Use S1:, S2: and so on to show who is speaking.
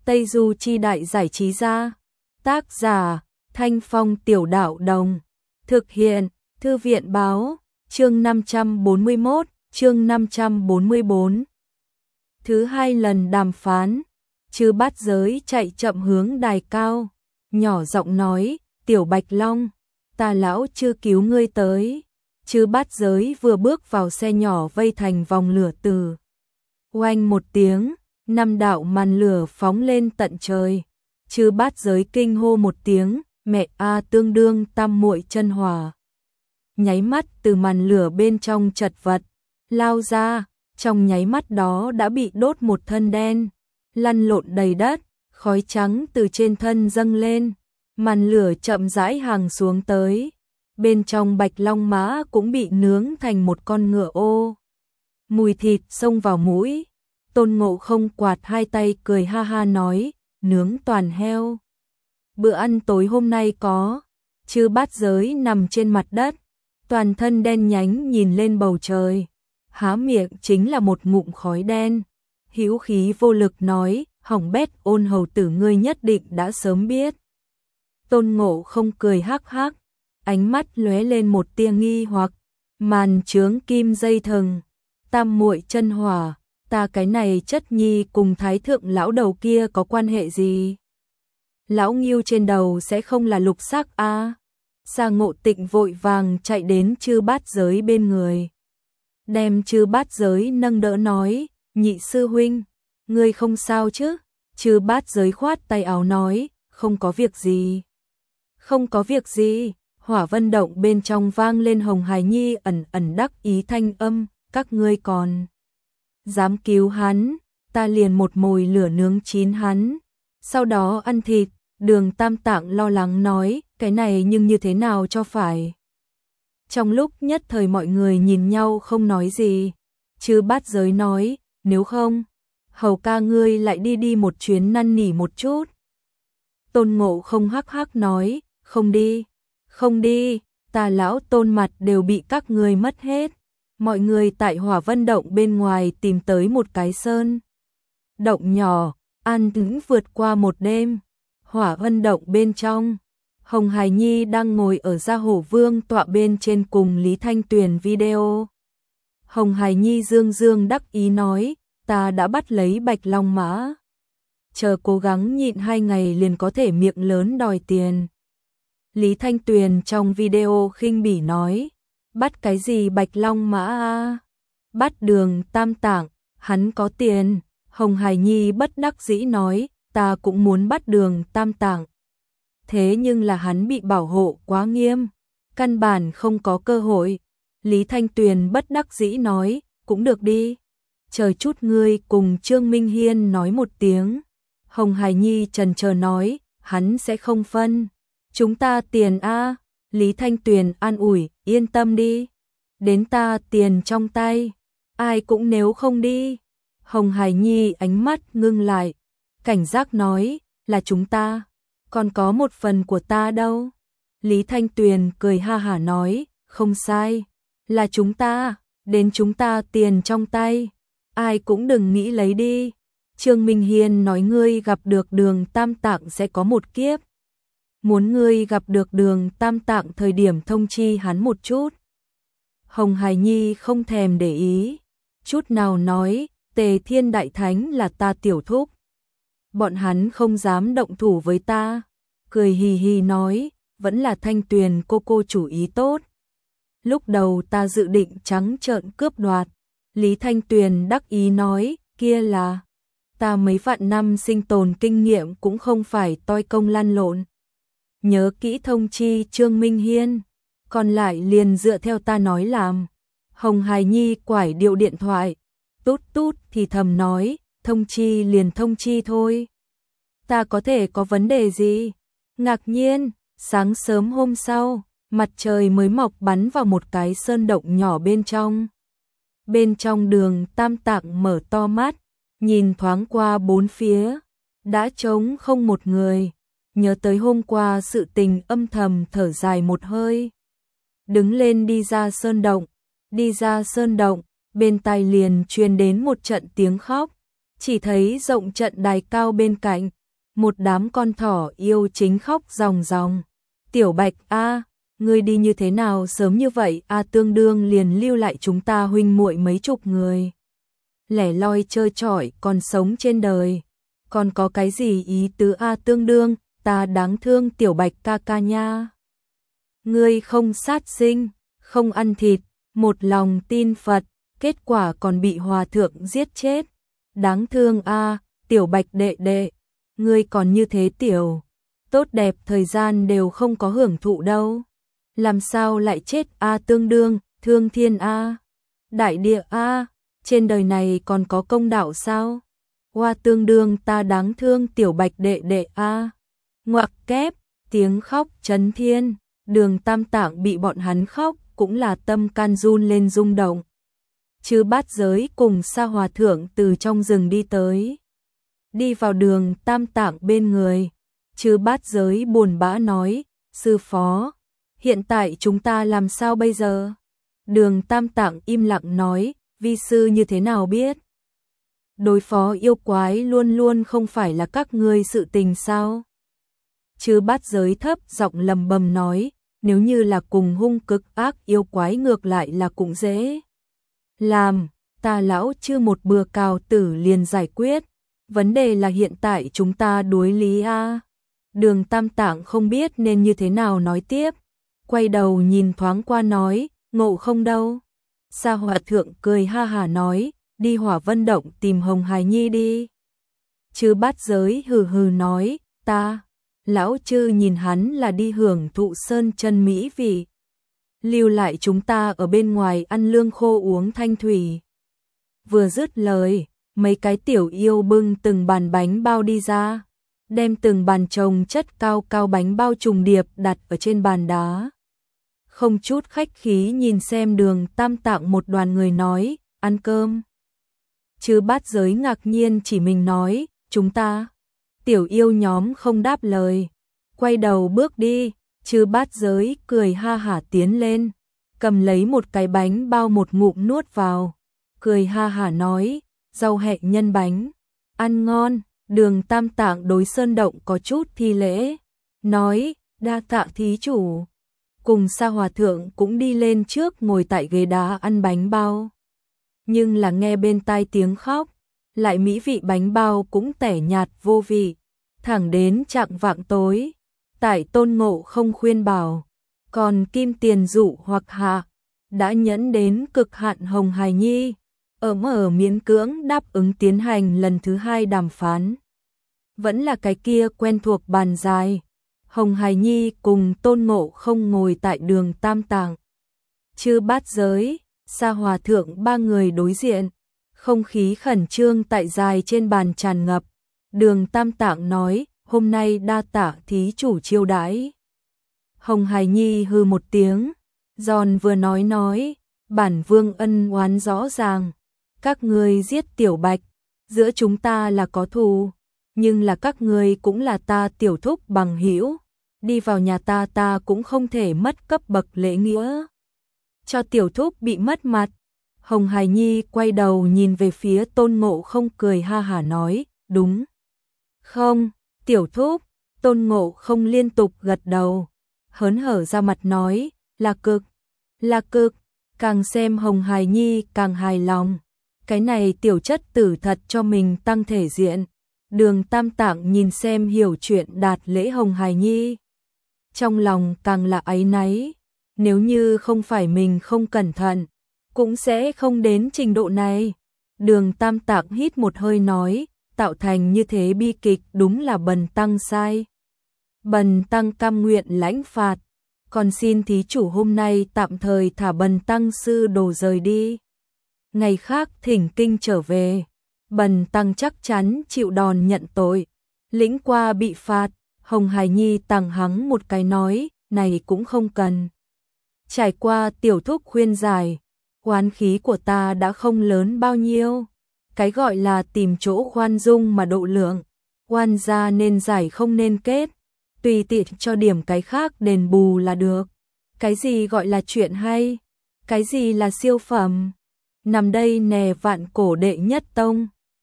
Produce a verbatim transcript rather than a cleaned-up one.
S1: Tây Du Chi Đại Giải Trí Gia. Tác giả Thanh Phong Tiểu Đạo Đồng. Thực hiện Thư viện Báo. Chương năm trăm bốn mươi mốt, chương năm trăm bốn mươi bốn. Thứ hai lần đàm phán, Chư Bát Giới chạy chậm hướng đài cao, nhỏ giọng nói, Tiểu Bạch Long, ta lão Chư cứu ngươi tới. Chư Bát Giới vừa bước vào xe nhỏ vây thành vòng lửa từ. Oanh một tiếng, năm đạo màn lửa phóng lên tận trời. Chư Bát Giới kinh hô một tiếng, mẹ a tương đương tam muội chân hỏa. Nháy mắt từ màn lửa bên trong chật vật, lao ra, trong nháy mắt đó đã bị đốt một thân đen, lăn lộn đầy đất, khói trắng từ trên thân dâng lên, màn lửa chậm rãi hàng xuống tới. Bên trong Bạch Long Mã cũng bị nướng thành một con ngựa ô. Mùi thịt xông vào mũi, Tôn Ngộ Không quạt hai tay cười ha ha nói, nướng toàn heo. Bữa ăn tối hôm nay có. Chư Bát Giới nằm trên mặt đất, toàn thân đen nhánh nhìn lên bầu trời, há miệng chính là một ngụm khói đen, hữu khí vô lực nói, hỏng bét, Ôn hầu tử ngươi nhất định đã sớm biết. Tôn Ngộ Không cười hắc hắc, ánh mắt lóe lên một tia nghi hoặc, màn chướng kim dây thừng, tam muội chân hỏa, ta cái này chất nhi cùng thái thượng lão đầu kia có quan hệ gì? Lão Ngưu trên đầu sẽ không là lục sắc a? À? Sa Ngộ Tịnh vội vàng chạy đến Chư Bát Giới bên người, đem Chư Bát Giới nâng đỡ nói, nhị sư huynh, ngươi không sao chứ? Chư Bát Giới khoát tay áo nói, không có việc gì. Không có việc gì. Hỏa Vân Động bên trong vang lên Hồng Hải Nhi ẩn ẩn đắc ý thanh âm, các ngươi còn dám cứu hắn, ta liền một mồi lửa nướng chín hắn, sau đó ăn thịt. Đường Tam Tạng lo lắng nói, cái này nhưng như thế nào cho phải. Trong lúc nhất thời mọi người nhìn nhau không nói gì, Chư Bát Giới nói, nếu không, hầu ca ngươi lại đi đi một chuyến năn nỉ một chút. Tôn Ngộ Không hắc hắc nói, không đi, không đi, ta lão Tôn mặt đều bị các ngươi mất hết. Mọi người tại Hỏa Vân Động bên ngoài tìm tới một cái sơn động nhỏ, an tĩnh vượt qua một đêm. Hỏa Vân Động bên trong, Hồng Hải Nhi đang ngồi ở Gia Hổ Vương tọa bên trên cùng Lý Thanh Tuyền video. Hồng Hải Nhi dương dương đắc ý nói, ta đã bắt lấy Bạch Long Mã, chờ cố gắng nhịn hai ngày liền có thể miệng lớn đòi tiền. Lý Thanh Tuyền trong video khinh bỉ nói, bắt cái gì Bạch Long Mã a? Bắt Đường Tam Tạng, hắn có tiền. Hồng Hải Nhi bất đắc dĩ nói, ta cũng muốn bắt Đường Tam Tạng. Thế nhưng là hắn bị bảo hộ quá nghiêm, căn bản không có cơ hội. Lý Thanh Tuyền bất đắc dĩ nói, cũng được đi. Chờ chút ngươi cùng Trương Minh Hiên nói một tiếng. Hồng Hải Nhi chần chờ nói, hắn sẽ không phân chúng ta tiền a. Lý Thanh Tuyền an ủi, yên tâm đi, đến ta tiền trong tay, ai cũng nếu không đi. Hồng Hải Nhi ánh mắt ngưng lại, cảnh giác nói, là chúng ta, còn có một phần của ta đâu. Lý Thanh Tuyền cười ha hả nói, không sai, là chúng ta, đến chúng ta tiền trong tay, ai cũng đừng nghĩ lấy đi. Trương Minh Hiên nói ngươi gặp được Đường Tam Tạng sẽ có một kiếp, muốn ngươi gặp được Đường Tam Tạng thời điểm thông chi hắn một chút. Hồng Hải Nhi không thèm để ý chút nào nói, Tề Thiên Đại Thánh là ta tiểu thúc, bọn hắn không dám động thủ với ta. Cười hì hì nói, vẫn là Thanh Tuyền cô cô chủ ý tốt, lúc đầu ta dự định trắng trợn cướp đoạt. Lý Thanh Tuyền đắc ý nói, kia là ta mấy vạn năm sinh tồn kinh nghiệm cũng không phải toi công lăn lộn. Nhớ kỹ thông chi Trương Minh Hiên, còn lại liền dựa theo ta nói làm. Hồng Hải Nhi quải điệu điện thoại, tút tút thì thầm nói, thông chi liền thông chi thôi, ta có thể có vấn đề gì. Ngạc nhiên, sáng sớm hôm sau, mặt trời mới mọc bắn vào một cái sơn động nhỏ bên trong. Bên trong Đường Tam Tạng mở to mắt, nhìn thoáng qua bốn phía, đã trống không một người. Nhớ tới hôm qua sự tình âm thầm thở dài một hơi, đứng lên đi ra sơn động. Đi ra sơn động, bên tai liền truyền đến một trận tiếng khóc, Chỉ thấy rộng trận đài cao bên cạnh, một đám con thỏ yêu chính khóc ròng ròng. Tiểu Bạch a, ngươi đi như thế nào sớm như vậy a, tương đương liền lưu lại chúng ta huynh muội mấy chục người. Lẻ loi chơi chọi còn sống trên đời. Còn có cái gì ý tứ a, tương đương, ta đáng thương Tiểu Bạch ca ca nha. Ngươi không sát sinh, không ăn thịt, một lòng tin Phật, kết quả còn bị hòa thượng giết chết. Đáng thương a, Tiểu Bạch đệ đệ, ngươi còn như thế tiểu, tốt đẹp thời gian đều không có hưởng thụ đâu. Làm sao lại chết a, tương đương, thương thiên a, đại địa a, trên đời này còn có công đạo sao? Hoa tương đương ta đáng thương Tiểu Bạch đệ đệ a. Ngoặc kép, tiếng khóc chấn thiên, Đường Tam Tạng bị bọn hắn khóc cũng là tâm can run lên rung động. Chư Bát Giới cùng Sa Hòa Thượng từ trong rừng đi tới. Đi vào Đường Tam Tạng bên người, Chư Bát Giới buồn bã nói, sư phó, hiện tại chúng ta làm sao bây giờ? Đường Tam Tạng im lặng nói, vi sư như thế nào biết? Đối phó yêu quái luôn luôn không phải là các ngươi sự tình sao? Chư Bát Giới thấp giọng lầm bầm nói, nếu như là cùng hung cực ác yêu quái ngược lại là cũng dễ làm, ta lão chư một bừa cào tử liền giải quyết, vấn đề là hiện tại chúng ta đối lý a. Đường Tam Tạng không biết nên như thế nào nói tiếp, quay đầu nhìn thoáng qua nói, Ngộ Không đâu? Sa Hòa Thượng cười ha hả nói, đi Hỏa Vân Động tìm Hồng Hải Nhi đi. Chư Bát Giới hừ hừ nói, ta, lão chư nhìn hắn là đi hưởng thụ sơn chân mỹ vị, lưu lại chúng ta ở bên ngoài ăn lương khô uống thanh thủy. Vừa dứt lời, mấy cái tiểu yêu bưng từng bàn bánh bao đi ra, đem từng bàn chồng chất cao cao bánh bao trùng điệp đặt ở trên bàn đá. Không chút khách khí nhìn xem Đường Tam Tạng một đoàn người nói, ăn cơm. Chư Bát Giới ngạc nhiên chỉ mình nói, chúng ta. Tiểu yêu nhóm không đáp lời, quay đầu bước đi. Chư Bát Giới cười ha hả tiến lên, cầm lấy một cái bánh bao một ngụm nuốt vào, cười ha hả nói, rau hẹ nhân bánh, ăn ngon. Đường Tam Tạng đối Sơn Động có chút thi lễ, nói, đa tạ thí chủ. Cùng Sa Hòa Thượng cũng đi lên trước ngồi tại ghế đá ăn bánh bao. Nhưng là nghe bên tai tiếng khóc, lại mỹ vị bánh bao cũng tẻ nhạt vô vị. Thẳng đến chạng vạng tối, tại Tôn Ngộ Không khuyên bảo, còn kim tiền dụ hoặc hạ, đã nhẫn đến cực hạn Hồng Hải Nhi, ở mở miễn cưỡng đáp ứng tiến hành lần thứ hai đàm phán. Vẫn là cái kia quen thuộc bàn dài, Hồng Hải Nhi cùng Tôn Ngộ Không ngồi tại Đường Tam Tạng. Chư Bát Giới, Sa Hòa Thượng ba người đối diện, không khí khẩn trương tại dài trên bàn tràn ngập. Đường Tam Tạng nói, hôm nay đa tạ thí chủ chiêu đãi. Hồng Hải Nhi hừ một tiếng, giòn vừa nói nói, bản vương ân oán rõ ràng, các ngươi giết Tiểu Bạch, giữa chúng ta là có thù, nhưng là các ngươi cũng là ta tiểu thúc bằng hữu, đi vào nhà ta ta cũng không thể mất cấp bậc lễ nghĩa, cho tiểu thúc bị mất mặt. Hồng Hải Nhi quay đầu nhìn về phía Tôn Ngộ Không cười ha hả nói, đúng không, tiểu thúc? Tôn Ngộ Không liên tục gật đầu, hớn hở ra mặt nói, là cực, là cực, càng xem Hồng Hải Nhi càng hài lòng, cái này tiểu chất tử thật cho mình tăng thể diện. Đường Tam Tạng nhìn xem hiểu chuyện đạt lễ Hồng Hải Nhi, trong lòng càng là áy náy, nếu như không phải mình không cẩn thận, cũng sẽ không đến trình độ này. Đường Tam Tạng hít một hơi nói, tạo thành như thế bi kịch đúng là bần tăng sai. Bần tăng cam nguyện lãnh phạt, còn xin thí chủ hôm nay tạm thời thả bần tăng sư đồ rời đi. Ngày khác thỉnh kinh trở về, bần tăng chắc chắn chịu đòn nhận tội, lĩnh qua bị phạt. Hồng Hải Nhi tằng hắng một cái nói, này cũng không cần. Trải qua tiểu thúc khuyên giải, oán khí của ta đã không lớn bao nhiêu. Cái gọi là tìm chỗ khoan dung mà độ lượng, oan gia nên giải không nên kết, tùy tiện cho điểm cái khác đền bù là được. Cái gì gọi là chuyện hay, cái gì là siêu phẩm, nằm đây nè vạn cổ đệ nhất tông.